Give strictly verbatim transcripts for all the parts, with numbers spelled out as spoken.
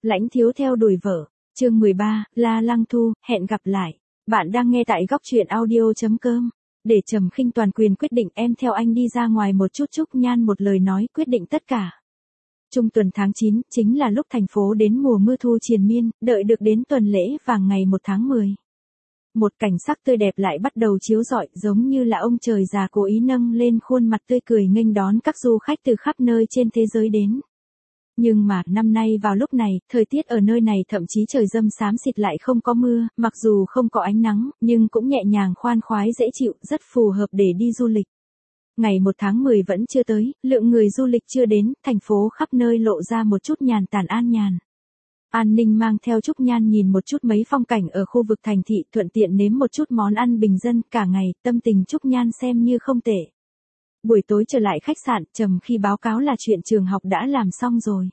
Lãnh thiếu theo đuổi vợ. Chương mười ba, La Lăng Thu, hẹn gặp lại. Bạn đang nghe tại góc truyện audio chấm com. Để Trầm Khinh toàn quyền quyết định, em theo anh đi ra ngoài một chút. Trúc Nhan một lời nói quyết định tất cả. Trung tuần tháng chín, chính là lúc thành phố đến mùa mưa thu triền miên, đợi được đến tuần lễ vàng ngày một tháng mười. Một cảnh sắc tươi đẹp lại bắt đầu chiếu rọi, giống như là ông trời già cố ý nâng lên khuôn mặt tươi cười nghênh đón các du khách từ khắp nơi trên thế giới đến. Nhưng mà, năm nay vào lúc này, thời tiết ở nơi này thậm chí trời râm xám xịt lại không có mưa, mặc dù không có ánh nắng, nhưng cũng nhẹ nhàng khoan khoái dễ chịu, rất phù hợp để đi du lịch. Ngày một tháng mười vẫn chưa tới, lượng người du lịch chưa đến, thành phố khắp nơi lộ ra một chút nhàn tản an nhàn. An Ninh mang theo Trúc Nhan nhìn một chút mấy phong cảnh ở khu vực thành thị, thuận tiện nếm một chút món ăn bình dân, cả ngày, tâm tình Trúc Nhan xem như không tệ. Buổi tối trở lại khách sạn, Trầm khi báo cáo là chuyện trường học đã làm xong rồi.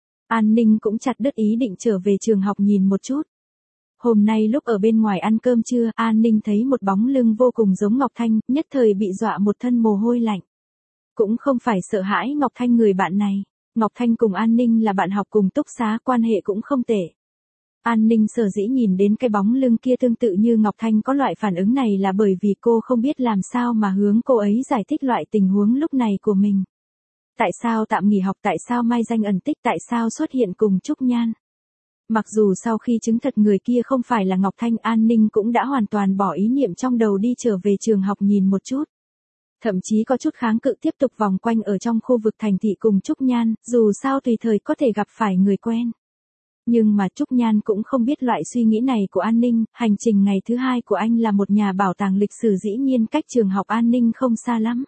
An Ninh cũng chặt đứt ý định trở về trường học nhìn một chút. Hôm nay lúc ở bên ngoài ăn cơm trưa, An Ninh thấy một bóng lưng vô cùng giống Ngọc Thanh, nhất thời bị dọa một thân mồ hôi lạnh. Cũng không phải sợ hãi Ngọc Thanh người bạn này. Ngọc Thanh cùng An Ninh là bạn học cùng túc xá, quan hệ cũng không tệ. An Ninh sở dĩ nhìn đến cái bóng lưng kia tương tự như Ngọc Thanh có loại phản ứng này là bởi vì cô không biết làm sao mà hướng cô ấy giải thích loại tình huống lúc này của mình. Tại sao tạm nghỉ học, tại sao mai danh ẩn tích, tại sao xuất hiện cùng Trúc Nhan. Mặc dù sau khi chứng thật người kia không phải là Ngọc Thanh, An Ninh cũng đã hoàn toàn bỏ ý niệm trong đầu đi trở về trường học nhìn một chút. Thậm chí có chút kháng cự tiếp tục vòng quanh ở trong khu vực thành thị cùng Trúc Nhan, dù sao tùy thời có thể gặp phải người quen. Nhưng mà Trúc Nhan cũng không biết loại suy nghĩ này của An Ninh, hành trình ngày thứ hai của anh là một nhà bảo tàng lịch sử, dĩ nhiên cách trường học An Ninh không xa lắm.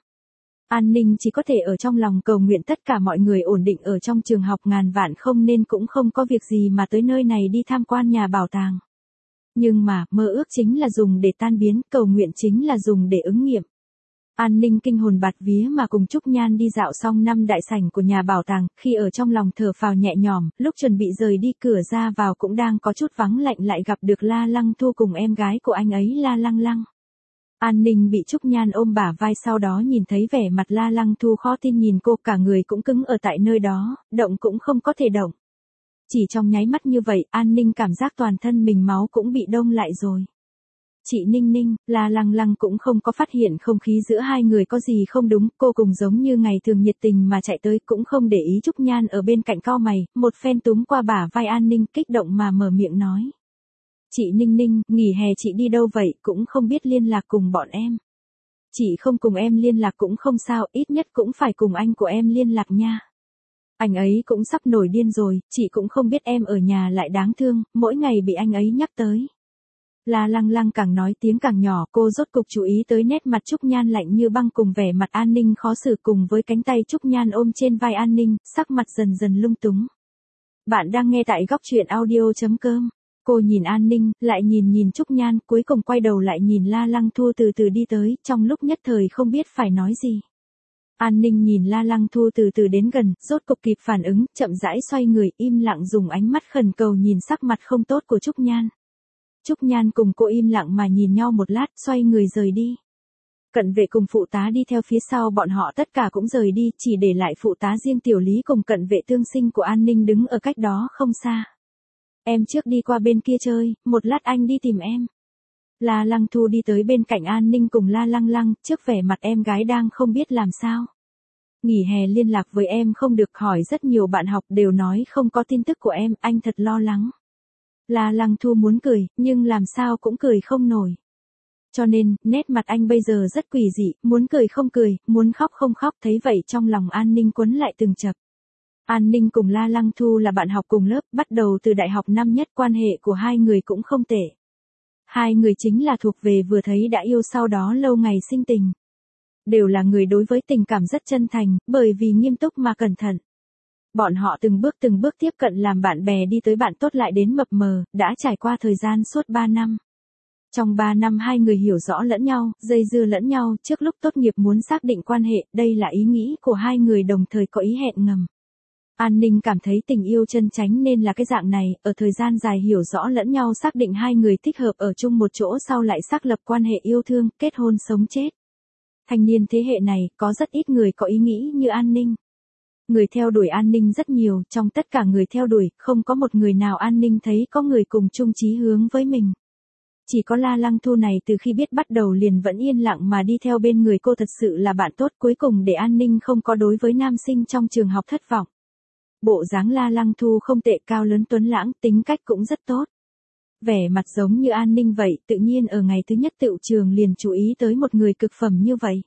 An Ninh chỉ có thể ở trong lòng cầu nguyện tất cả mọi người ổn định ở trong trường học, ngàn vạn không nên cũng không có việc gì mà tới nơi này đi tham quan nhà bảo tàng. Nhưng mà, mơ ước chính là dùng để tan biến, cầu nguyện chính là dùng để ứng nghiệm. An Ninh kinh hồn bạt vía mà cùng Trúc Nhan đi dạo xong năm đại sảnh của nhà bảo tàng, khi ở trong lòng thở phào nhẹ nhõm, lúc chuẩn bị rời đi cửa ra vào cũng đang có chút vắng lạnh lại gặp được La Lăng Thu cùng em gái của anh ấy La Lăng Lăng. An Ninh bị Trúc Nhan ôm bả vai, sau đó nhìn thấy vẻ mặt La Lăng Thu khó tin nhìn cô, cả người cũng cứng ở tại nơi đó, động cũng không có thể động. Chỉ trong nháy mắt như vậy, An Ninh cảm giác toàn thân mình máu cũng bị đông lại rồi. Chị Ninh Ninh, La Lăng Lăng cũng không có phát hiện không khí giữa hai người có gì không đúng, cô cùng giống như ngày thường nhiệt tình mà chạy tới, cũng không để ý Trúc Nhan ở bên cạnh cau mày, một phen túm qua bả vai An Ninh, kích động mà mở miệng nói. Chị Ninh Ninh, nghỉ hè chị đi đâu vậy, cũng không biết liên lạc cùng bọn em. Chị không cùng em liên lạc cũng không sao, ít nhất cũng phải cùng anh của em liên lạc nha. Anh ấy cũng sắp nổi điên rồi, chị cũng không biết em ở nhà lại đáng thương, mỗi ngày bị anh ấy nhắc tới. La Lăng Lăng càng nói tiếng càng nhỏ, cô rốt cục chú ý tới nét mặt Trúc Nhan lạnh như băng cùng vẻ mặt An Ninh khó xử, cùng với cánh tay Trúc Nhan ôm trên vai An Ninh, sắc mặt dần dần lung túng. Bạn đang nghe tại góc truyện audio chấm com. Cô nhìn An Ninh, lại nhìn nhìn Trúc Nhan, cuối cùng quay đầu lại nhìn La Lăng Thu từ từ đi tới, trong lúc nhất thời không biết phải nói gì. An Ninh nhìn La Lăng Thu từ từ đến gần, rốt cục kịp phản ứng, chậm rãi xoay người, im lặng dùng ánh mắt khẩn cầu nhìn sắc mặt không tốt của Trúc Nhan. Trúc Nhan cùng cô im lặng mà nhìn nhau một lát, xoay người rời đi. Cận vệ cùng phụ tá đi theo phía sau bọn họ tất cả cũng rời đi, chỉ để lại phụ tá riêng Tiểu Lý cùng cận vệ tương sinh của An Ninh đứng ở cách đó không xa. Em trước đi qua bên kia chơi, một lát anh đi tìm em. La Lăng Thu đi tới bên cạnh An Ninh cùng La Lăng Lăng, trước vẻ mặt em gái đang không biết làm sao. Nghỉ hè liên lạc với em không được, hỏi rất nhiều bạn học đều nói không có tin tức của em, anh thật lo lắng. La Lăng Thu muốn cười, nhưng làm sao cũng cười không nổi. Cho nên, nét mặt anh bây giờ rất quỷ dị, muốn cười không cười, muốn khóc không khóc, thấy vậy trong lòng An Ninh quấn lại từng chập. An Ninh cùng La Lăng Thu là bạn học cùng lớp, bắt đầu từ đại học năm nhất, quan hệ của hai người cũng không tệ. Hai người chính là thuộc về vừa thấy đã yêu, sau đó lâu ngày sinh tình. Đều là người đối với tình cảm rất chân thành, bởi vì nghiêm túc mà cẩn thận. Bọn họ từng bước từng bước tiếp cận làm bạn bè, đi tới bạn tốt lại đến mập mờ, đã trải qua thời gian suốt ba năm. Trong ba năm hai người hiểu rõ lẫn nhau, dây dưa lẫn nhau, trước lúc tốt nghiệp muốn xác định quan hệ, đây là ý nghĩ của hai người đồng thời có ý hẹn ngầm. An Ninh cảm thấy tình yêu chân chánh nên là cái dạng này, ở thời gian dài hiểu rõ lẫn nhau, xác định hai người thích hợp ở chung một chỗ, sau lại xác lập quan hệ yêu thương, kết hôn sống chết. Thanh niên thế hệ này, có rất ít người có ý nghĩ như An Ninh. Người theo đuổi An Ninh rất nhiều, trong tất cả người theo đuổi, không có một người nào An Ninh thấy có người cùng chung chí hướng với mình. Chỉ có La Lăng Thu này từ khi biết bắt đầu liền vẫn yên lặng mà đi theo bên người cô, thật sự là bạn tốt, cuối cùng để An Ninh không có đối với nam sinh trong trường học thất vọng. Bộ dáng La Lăng Thu không tệ, cao lớn tuấn lãng, tính cách cũng rất tốt. Vẻ mặt giống như An Ninh vậy, tự nhiên ở ngày thứ nhất tựu trường liền chú ý tới một người cực phẩm như vậy.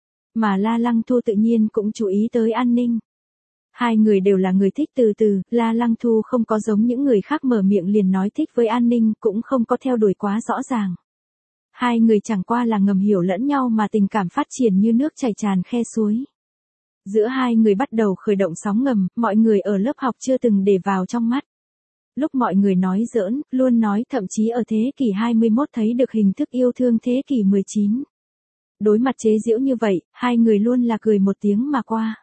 Mà La Lăng Thu tự nhiên cũng chú ý tới An Ninh. Hai người đều là người thích từ từ, La Lăng Thu không có giống những người khác mở miệng liền nói thích với An Ninh, cũng không có theo đuổi quá rõ ràng. Hai người chẳng qua là ngầm hiểu lẫn nhau mà tình cảm phát triển như nước chảy tràn khe suối. Giữa hai người bắt đầu khởi động sóng ngầm, mọi người ở lớp học chưa từng để vào trong mắt. Lúc mọi người nói giỡn, luôn nói, thậm chí ở thế kỷ hai mươi mốt thấy được hình thức yêu thương thế kỷ mười chín. Đối mặt chế giễu như vậy, hai người luôn là cười một tiếng mà qua.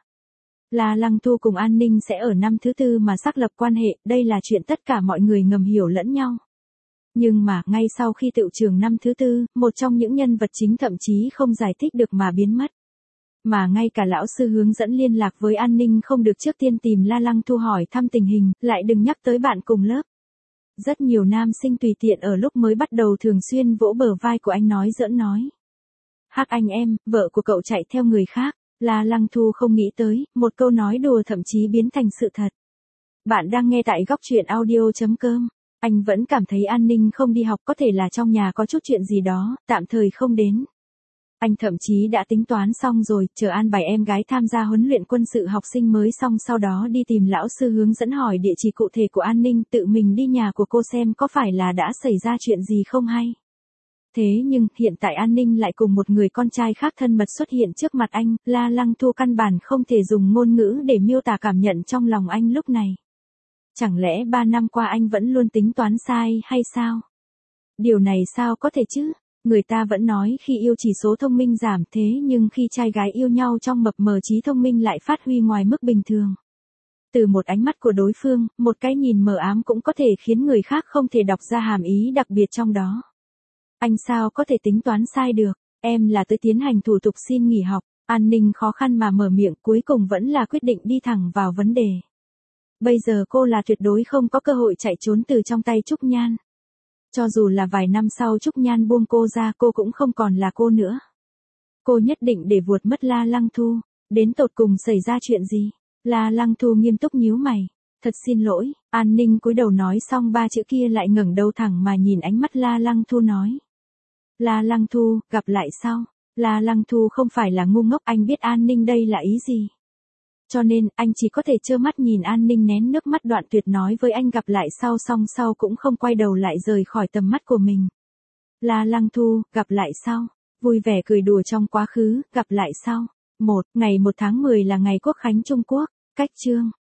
La Lăng Thu cùng An Ninh sẽ ở năm thứ tư mà xác lập quan hệ, đây là chuyện tất cả mọi người ngầm hiểu lẫn nhau. Nhưng mà, ngay sau khi tựu trường năm thứ tư, một trong những nhân vật chính thậm chí không giải thích được mà biến mất. Mà ngay cả lão sư hướng dẫn liên lạc với An Ninh không được trước tiên tìm La Lăng Thu hỏi thăm tình hình, lại đừng nhắc tới bạn cùng lớp. Rất nhiều nam sinh tùy tiện ở lúc mới bắt đầu thường xuyên vỗ bờ vai của anh nói giỡn nói. Hắc anh em, vợ của cậu chạy theo người khác. La Lăng Thu không nghĩ tới, một câu nói đùa thậm chí biến thành sự thật. Bạn đang nghe tại góc truyện audio chấm com. Anh vẫn cảm thấy An Ninh không đi học, có thể là trong nhà có chút chuyện gì đó, tạm thời không đến. Anh thậm chí đã tính toán xong rồi, chờ an bài em gái tham gia huấn luyện quân sự học sinh mới xong, sau đó đi tìm lão sư hướng dẫn hỏi địa chỉ cụ thể của An Ninh, tự mình đi nhà của cô xem có phải là đã xảy ra chuyện gì không hay. Thế nhưng, hiện tại An Ninh lại cùng một người con trai khác thân mật xuất hiện trước mặt anh, La Lăng Thu căn bản không thể dùng ngôn ngữ để miêu tả cảm nhận trong lòng anh lúc này. Chẳng lẽ ba năm qua anh vẫn luôn tính toán sai hay sao? Điều này sao có thể chứ? Người ta vẫn nói khi yêu chỉ số thông minh giảm, thế nhưng khi trai gái yêu nhau trong mập mờ trí thông minh lại phát huy ngoài mức bình thường. Từ một ánh mắt của đối phương, một cái nhìn mờ ám cũng có thể khiến người khác không thể đọc ra hàm ý đặc biệt trong đó. Anh sao có thể tính toán sai được, em là tới tiến hành thủ tục xin nghỉ học. An Ninh khó khăn mà mở miệng, cuối cùng vẫn là quyết định đi thẳng vào vấn đề. Bây giờ cô là tuyệt đối không có cơ hội chạy trốn từ trong tay Trúc Nhan. Cho dù là vài năm sau Trúc Nhan buông cô ra, cô cũng không còn là cô nữa. Cô nhất định để vuột mất La Lăng Thu. Đến tột cùng xảy ra chuyện gì? La Lăng Thu nghiêm túc nhíu mày. Thật xin lỗi. An Ninh cúi đầu nói xong ba chữ kia lại ngẩng đầu thẳng mà nhìn ánh mắt La Lăng Thu nói. La Lăng Thu, gặp lại sau. La Lăng Thu không phải là ngu ngốc, anh biết An Ninh đây là ý gì. Cho nên, anh chỉ có thể trơ mắt nhìn An Ninh nén nước mắt đoạn tuyệt nói với anh gặp lại sau, xong sau cũng không quay đầu lại rời khỏi tầm mắt của mình. La Lăng Thu, gặp lại sau. Vui vẻ cười đùa trong quá khứ, gặp lại sau. Một, ngày một tháng mười là ngày Quốc khánh Trung Quốc. Cách chương.